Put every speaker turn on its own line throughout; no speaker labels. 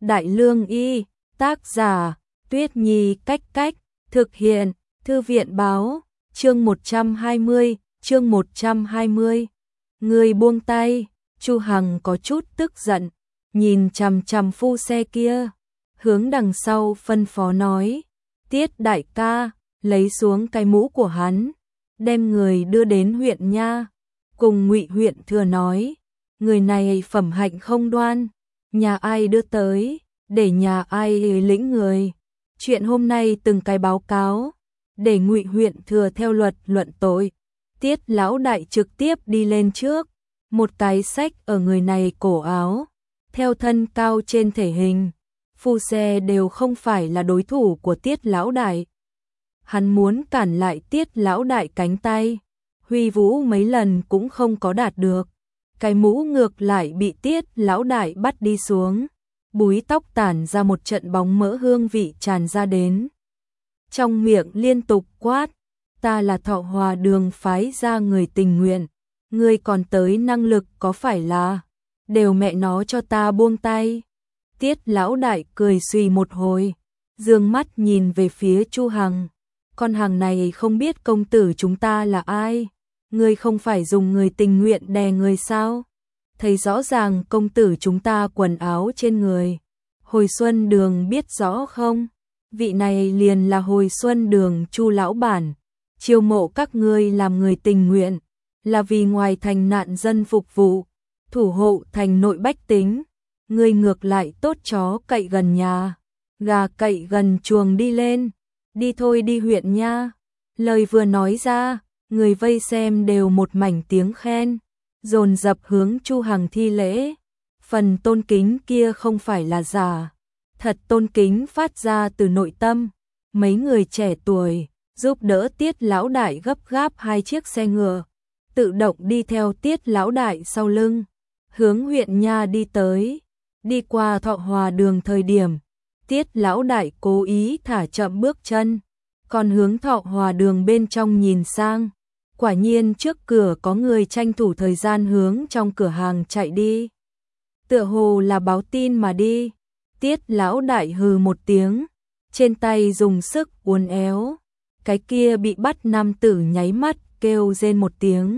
Đại Lương Y, tác giả, Tuyết Nhi Cách, thực hiện, Thư viện báo, chương 120. Người buông tay, Chu Hằng có chút tức giận, nhìn chằm chằm phu xe kia, hướng đằng sau phân phó nói, Tiết đại ca, lấy xuống cái mũ của hắn, đem người đưa đến huyện nha, cùng Ngụy huyện thừa nói, người này phẩm hạnh không đoan, nhà ai đưa tới, để nhà ai lĩnh người. Chuyện hôm nay từng cái báo cáo, để Ngụy huyện thừa theo luật luận tội. Tiết lão đại trực tiếp đi lên trước, một cái xách ở người này cổ áo, theo thân cao trên thể hình, phu xe đều không phải là đối thủ của Tiết lão đại. Hắn muốn cản lại Tiết lão đại cánh tay, huy vũ mấy lần cũng không có đạt được. Cái mũ ngược lại bị Tiết lão đại bắt đi xuống, búi tóc tản ra một trận bóng mỡ hương vị tràn ra đến. Trong miệng liên tục quát, ta là Thọ Hòa Đường phái ra người tình nguyện, ngươi còn tới năng lực có phải là, đều mẹ nó cho ta buông tay. Tiết lão đại cười xùy một hồi, dương mắt nhìn về phía Chu Hằng, con hàng này không biết công tử chúng ta là ai, ngươi không phải dùng người tình nguyện đè người sao? Thấy rõ ràng công tử chúng ta quần áo trên người. Hồi Xuân Đường biết rõ không? Vị này liền là Hồi Xuân Đường Chu lão bản, chiêu mộ các ngươi làm người tình nguyện, là vì ngoài thành nạn dân phục vụ, thủ hộ thành nội bách tính. Ngươi ngược lại tốt chó cậy gần nhà, gà cậy gần chuồng đi lên, đi thôi đi huyện nha. Lời vừa nói ra, người vây xem đều một mảnh tiếng khen, dồn dập hướng Chu Hằng thi lễ. Phần tôn kính kia không phải là giả, thật tôn kính phát ra từ nội tâm. Mấy người trẻ tuổi giúp đỡ Tiết lão đại gấp gáp hai chiếc xe ngựa, tự động đi theo Tiết lão đại sau lưng, hướng huyện nha đi tới. Đi qua Thọ Hòa Đường thời điểm, Tiết lão đại cố ý thả chậm bước chân, còn hướng Thọ Hòa Đường bên trong nhìn sang. Quả nhiên trước cửa có người tranh thủ thời gian hướng trong cửa hàng chạy đi, tựa hồ là báo tin mà đi. Tiết lão đại hừ một tiếng, trên tay dùng sức uốn éo, cái kia bị bắt nam tử nháy mắt kêu rên một tiếng,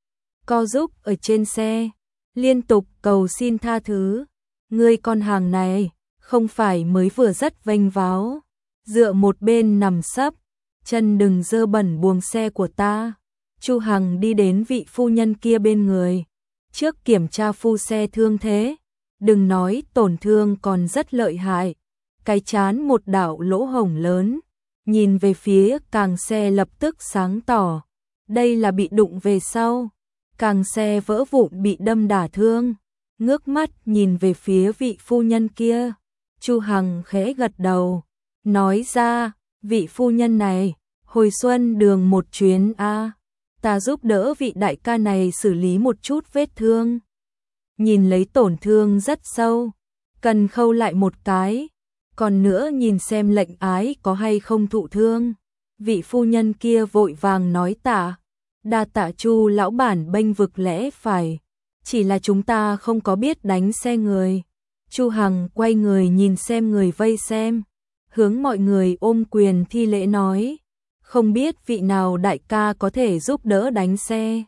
co giúp ở trên xe, liên tục cầu xin tha thứ. Ngươi con hàng này, không phải mới vừa rất vênh váo, dựa một bên nằm sấp, chân đừng dơ bẩn buồng xe của ta. Chu Hằng đi đến vị phu nhân kia bên người, trước kiểm tra phu xe thương thế, đừng nói tổn thương còn rất lợi hại, cái trán một đạo lỗ hổng lớn, nhìn về phía càng xe lập tức sáng tỏ, đây là bị đụng về sau, càng xe vỡ vụn bị đâm đả thương. Ngước mắt nhìn về phía vị phu nhân kia, Chu Hằng khẽ gật đầu, nói ra, vị phu nhân này, Hồi Xuân Đường một chuyến a, ta giúp đỡ vị đại ca này xử lý một chút vết thương. Nhìn lấy tổn thương rất sâu, cần khâu lại một cái, còn nữa nhìn xem lệnh ái có hay không thụ thương. Vị phu nhân kia vội vàng nói tạ, đa tạ Chu lão bản bênh vực lẽ phải, chỉ là chúng ta không có biết đánh xe người. Chu Hằng quay người nhìn xem người vây xem, hướng mọi người ôm quyền thi lễ nói, không biết vị nào đại ca có thể giúp đỡ đánh xe,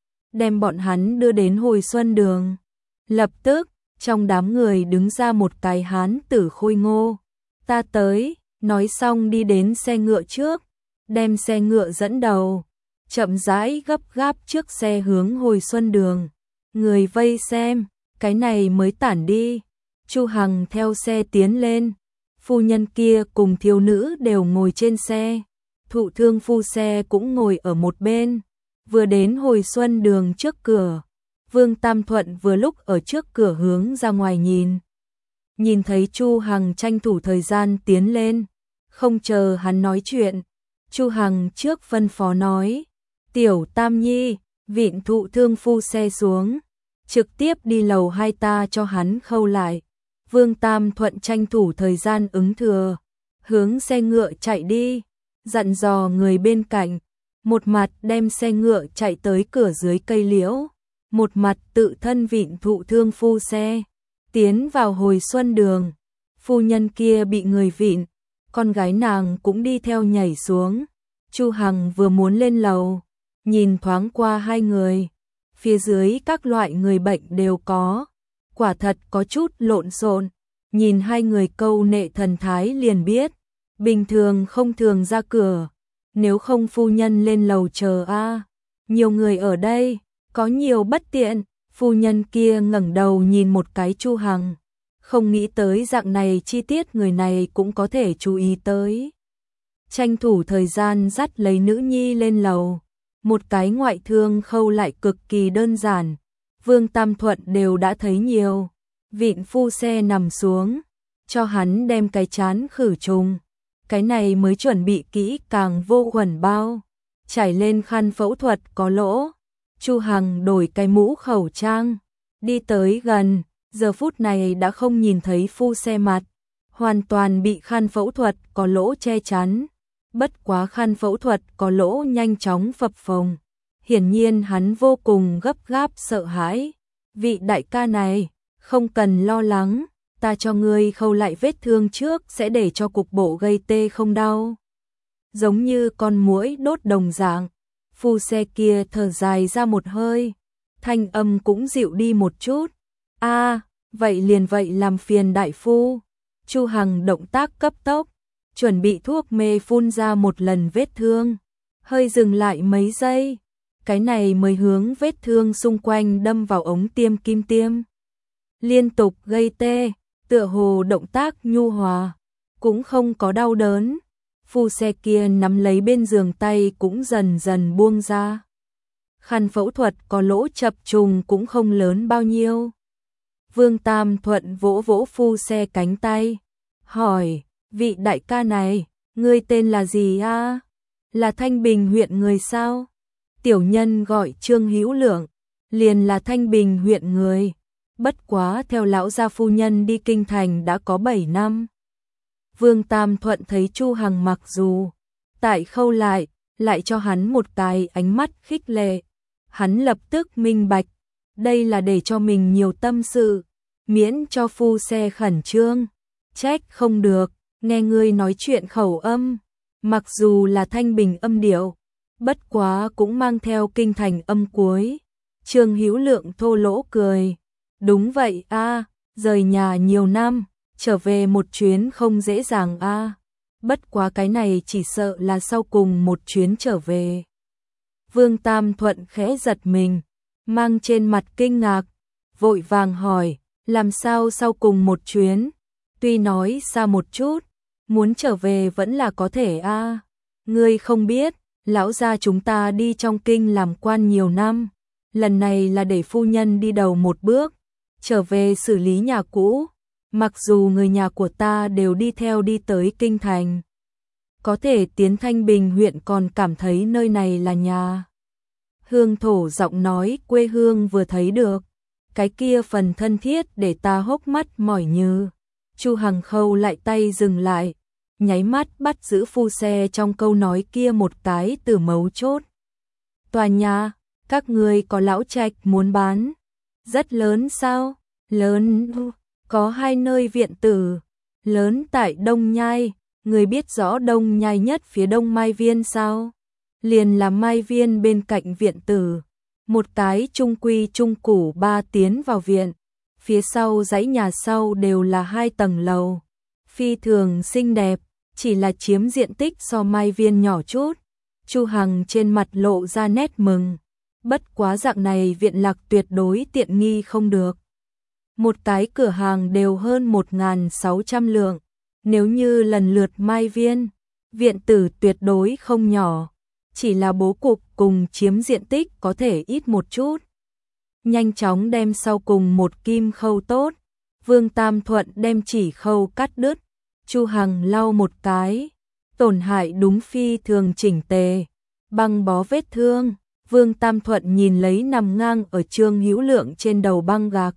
đem bọn hắn đưa đến Hồi Xuân Đường. Lập tức, trong đám người đứng ra một cái hán tử khôi ngô, ta tới, nói xong đi đến xe ngựa trước, đem xe ngựa dẫn đầu, chậm rãi gấp gáp trước xe hướng Hồi Xuân Đường. Người vây xem, cái này mới tản đi. Chu Hằng theo xe tiến lên, phu nhân kia cùng thiếu nữ đều ngồi trên xe, thụ thương phu xe cũng ngồi ở một bên. Vừa đến Hồi Xuân Đường trước cửa, Vương Tam Thuận vừa lúc ở trước cửa hướng ra ngoài nhìn thấy Chu Hằng tranh thủ thời gian tiến lên, không chờ hắn nói chuyện, Chu Hằng trước phân phó nói, Tiểu Tam Nhi, vịn thụ thương phu xe xuống, trực tiếp đi lầu 2 ta cho hắn khâu lại. Vương Tam Thuận tranh thủ thời gian ứng thừa, hướng xe ngựa chạy đi, dặn dò người bên cạnh, một mặt đem xe ngựa chạy tới cửa dưới cây liễu, một mặt tự thân vịn thụ thương phu xe, tiến vào Hồi Xuân Đường. phu nhân kia bị người vịn, con gái nàng cũng đi theo nhảy xuống. Chu Hằng vừa muốn lên lầu, nhìn thoáng qua hai người, phía dưới các loại người bệnh đều có, quả thật có chút lộn xộn, nhìn hai người câu nệ thần thái liền biết, bình thường không thường ra cửa, nếu không phu nhân lên lầu chờ a. Nhiều người ở đây, có nhiều bất tiện. Phu nhân kia ngẩng đầu nhìn một cái Chu Hằng, không nghĩ tới dạng này chi tiết người này cũng có thể chú ý tới. Tranh thủ thời gian dắt lấy nữ nhi lên lầu, một cái ngoại thương khâu lại cực kỳ đơn giản, Vương Tam Thuận đều đã thấy nhiều. Vịn phu xe nằm xuống, cho hắn đem cái chán khử trùng, cái này mới chuẩn bị kỹ càng vô khuẩn bao, trải lên khăn phẫu thuật có lỗ. Chu Hằng đổi cái mũ khẩu trang, đi tới gần, giờ phút này đã không nhìn thấy phu xe mặt, hoàn toàn bị khăn phẫu thuật có lỗ che chắn. Bất quá khăn phẫu thuật có lỗ nhanh chóng phập phồng, hiển nhiên hắn vô cùng gấp gáp sợ hãi. Vị đại ca này, không cần lo lắng, ta cho ngươi khâu lại vết thương trước sẽ để cho cục bộ gây tê không đau. Giống như con muỗi đốt đồng dạng. Phu xe kia thở dài ra một hơi, thanh âm cũng dịu đi một chút. Vậy liền vậy làm phiền đại phu. Chu Hằng động tác cấp tốc, chuẩn bị thuốc mê phun ra một lần vết thương, hơi dừng lại mấy giây, cái này mới hướng vết thương xung quanh đâm vào ống tiêm kim tiêm. Liên tục gây tê, tựa hồ động tác nhu hòa, cũng không có đau đớn. Phu xe kia nắm lấy bên giường tay cũng dần dần buông ra. Khăn phẫu thuật có lỗ chập trùng cũng không lớn bao nhiêu. Vương Tam Thuận vỗ vỗ phu xe cánh tay, hỏi, vị đại ca này, ngươi tên là gì a? Là Thanh Bình huyện người sao? Tiểu nhân gọi Trương Hữu Lượng, liền là Thanh Bình huyện người. Bất quá theo lão gia phu nhân đi kinh thành đã có 7 năm. Vương Tam Thuận thấy Chu Hằng mặc dù tại khâu lại cho hắn một cái ánh mắt khích lệ. Hắn lập tức minh bạch, đây là để cho mình nhiều tâm sự, miễn cho phu xe khẩn trương. Trách không được, nghe ngươi nói chuyện khẩu âm, mặc dù là Thanh Bình âm điệu, bất quá cũng mang theo kinh thành âm cuối. Trương Hữu Lượng thô lỗ cười, đúng vậy a, rời nhà nhiều năm, trở về một chuyến không dễ dàng a. Bất quá cái này chỉ sợ là sau cùng một chuyến trở về. Vương Tam Thuận khẽ giật mình, mang trên mặt kinh ngạc, vội vàng hỏi, làm sao sau cùng một chuyến? Tuy nói xa một chút, muốn trở về vẫn là có thể a. Ngươi không biết, lão gia chúng ta đi trong kinh làm quan nhiều năm, lần này là để phu nhân đi đầu một bước, trở về xử lý nhà cũ. Mặc dù người nhà của ta đều đi theo đi tới kinh thành, có thể tiến Thanh Bình huyện còn cảm thấy nơi này là nhà. Hương thổ giọng nói quê hương vừa thấy được, cái kia phần thân thiết để ta hốc mắt mỏi như. Chu Hằng khâu lại tay dừng lại, nháy mắt bắt giữ phu xe trong câu nói kia một cái từ mấu chốt. Tòa nhà, các ngươi có lão trạch muốn bán, rất lớn sao? Lớn, có 2 nơi viện tử, lớn tại Đông Nhai, người biết rõ Đông Nhai nhất phía đông Mai Viên sao? Liền là Mai Viên bên cạnh viện tử, một cái trung quy trung củ 3 tiến vào viện, phía sau dãy nhà sau đều là 2 tầng lầu, phi thường xinh đẹp, chỉ là chiếm diện tích so Mai Viên nhỏ chút. Chu Hằng trên mặt lộ ra nét mừng, bất quá dạng này viện lạc tuyệt đối tiện nghi không được. Một cái cửa hàng đều hơn 1.600 lượng, nếu như lần lượt Mai Viên, viện tử tuyệt đối không nhỏ, chỉ là bố cục cùng chiếm diện tích có thể ít một chút. Nhanh chóng đem sau cùng một kim khâu tốt, Vương Tam Thuận đem chỉ khâu cắt đứt, Chu Hằng lau một cái, tổn hại đúng phi thường chỉnh tề, băng bó vết thương. Vương Tam Thuận nhìn lấy nằm ngang ở Trương Hữu Lượng trên đầu băng gạc,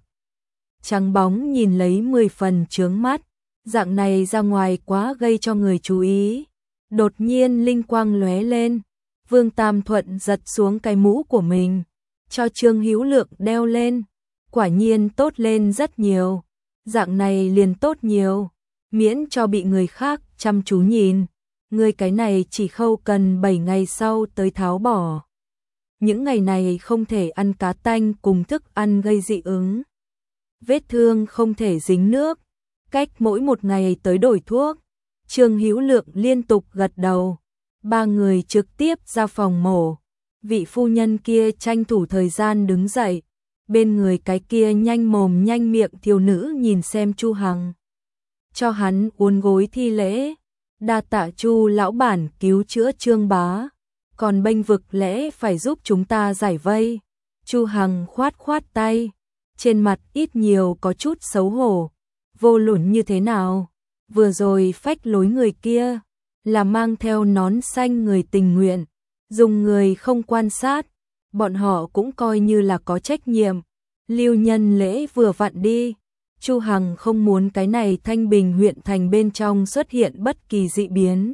trắng bóng nhìn lấy 10 phần chướng mắt, dạng này ra ngoài quá gây cho người chú ý. Đột nhiên linh quang lóe lên, Vương Tam Thuận giật xuống cái mũ của mình, cho Trương Hữu Lượng đeo lên, quả nhiên tốt lên rất nhiều, dạng này liền tốt nhiều. miễn cho bị người khác chăm chú nhìn. Ngươi cái này chỉ khâu cần 7 ngày sau tới tháo bỏ. Những ngày này không thể ăn cá tanh cùng thức ăn gây dị ứng. Vết thương không thể dính nước, cách mỗi 1 ngày tới đổi thuốc. Trương Hữu Lượng liên tục gật đầu. 3 người trực tiếp ra phòng mổ. Vị phu nhân kia tranh thủ thời gian đứng dậy. Bên người cái kia nhanh mồm nhanh miệng thiếu nữ nhìn xem Chu Hằng. Cho hắn uốn gối thi lễ. Đa tạ Chu lão bản cứu chữa Trương bá. Còn bênh vực lẽ phải giúp chúng ta giải vây. Chu Hằng khoát khoát tay. Trên mặt ít nhiều có chút xấu hổ. Vô luận như thế nào? Vừa rồi phách lối người kia là mang theo nón xanh người tình nguyện, dùng người không quan sát, bọn họ cũng coi như là có trách nhiệm. Lưu nhân lễ vừa vặn đi. Chu Hằng không muốn cái này Thanh Bình huyện thành bên trong xuất hiện bất kỳ dị biến.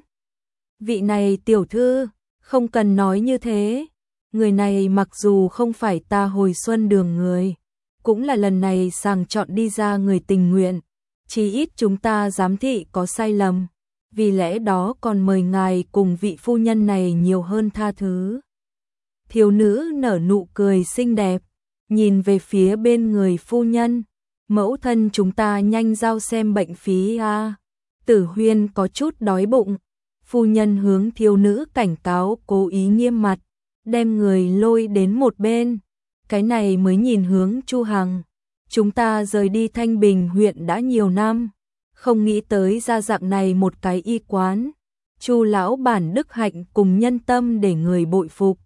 Vị này tiểu thư, không cần nói như thế. Người này mặc dù không phải ta hồi xuân đường người, cũng là lần này sàng chọn đi ra người tình nguyện. Chỉ ít chúng ta giám thị có sai lầm, vì lẽ đó còn mời ngài cùng vị phu nhân này nhiều hơn tha thứ. Thiếu nữ nở nụ cười xinh đẹp, nhìn về phía bên người phu nhân. Mẫu thân chúng ta nhanh giao xem bệnh phí a. Tử Huyên có chút đói bụng. Phu nhân hướng thiếu nữ cảnh cáo cố ý nghiêm mặt, đem người lôi đến một bên. Cái này mới nhìn hướng Chu Hằng. Chúng ta rời đi Thanh Bình huyện đã nhiều năm, không nghĩ tới ra dạng này một cái y quán. Chu lão bản đức hạnh cùng nhân tâm để người bội phục.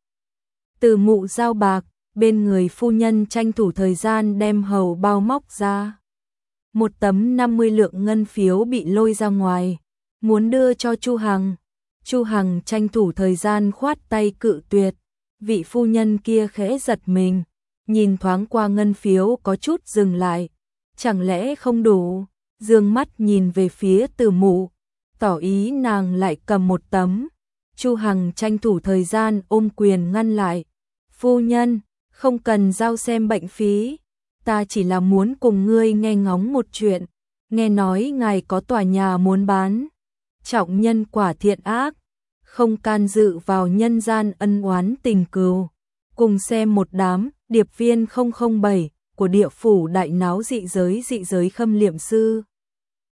Từ mụ giao bạc, bên người phu nhân tranh thủ thời gian đem hầu bao móc ra. Một tấm 50 lượng ngân phiếu bị lôi ra ngoài, muốn đưa cho Chu Hằng. Chu Hằng tranh thủ thời gian khoát tay cự tuyệt. Vị phu nhân kia khẽ giật mình, nhìn thoáng qua ngân phiếu có chút dừng lại. Chẳng lẽ không đủ? Dương mắt nhìn về phía Từ mụ, tỏ ý nàng lại cầm một tấm. Chu Hằng tranh thủ thời gian ôm quyền ngăn lại. Phu nhân, không cần giao xem bệnh phí. Ta chỉ là muốn cùng ngươi nghe ngóng một chuyện. Nghe nói ngài có tòa nhà muốn bán. Trọng nhân quả thiện ác, không can dự vào nhân gian ân oán tình cừu. Cùng xem một đám điệp viên 007 của địa phủ đại náo dị giới khâm liệm sư.